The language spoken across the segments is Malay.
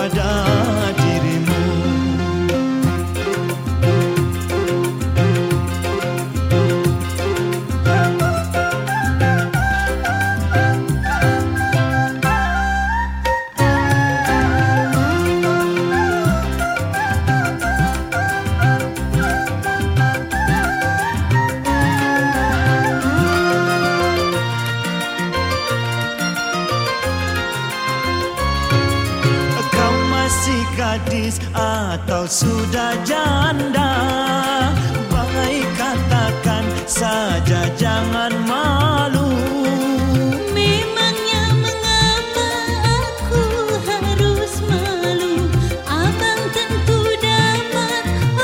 pada dirimu. Masih gadis atau sudah janda, baik katakan saja, jangan malu. Memangnya mengapa aku harus malu? Abang tentu dapat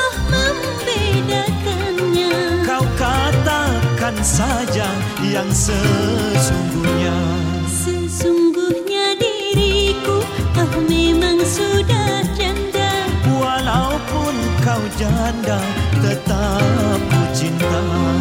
membedakannya. Kau katakan saja yang sesungguhnya. Sesungguhnya diriku memang sudah janda. Walaupun kau janda, tetap ku cinta.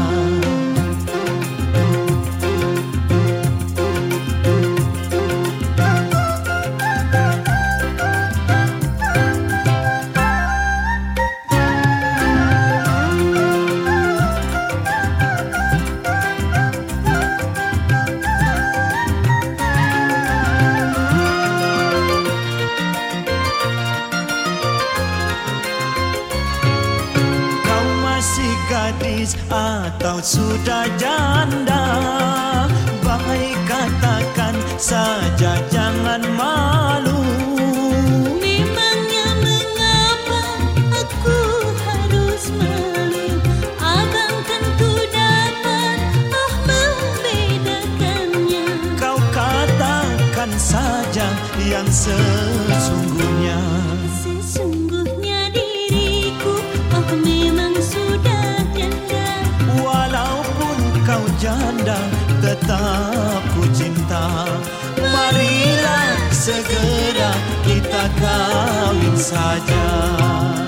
Gadis atau sudah janda, baik katakan saja, jangan malu. Memangnya mengapa aku harus malu? Abang tentu dapat membedakannya. Kau katakan saja yang sesungguhnya. Sesungguhnya diriku memang sudah janda. Walaupun kau janda, tetap ku cinta. Marilah segera kita kawin saja.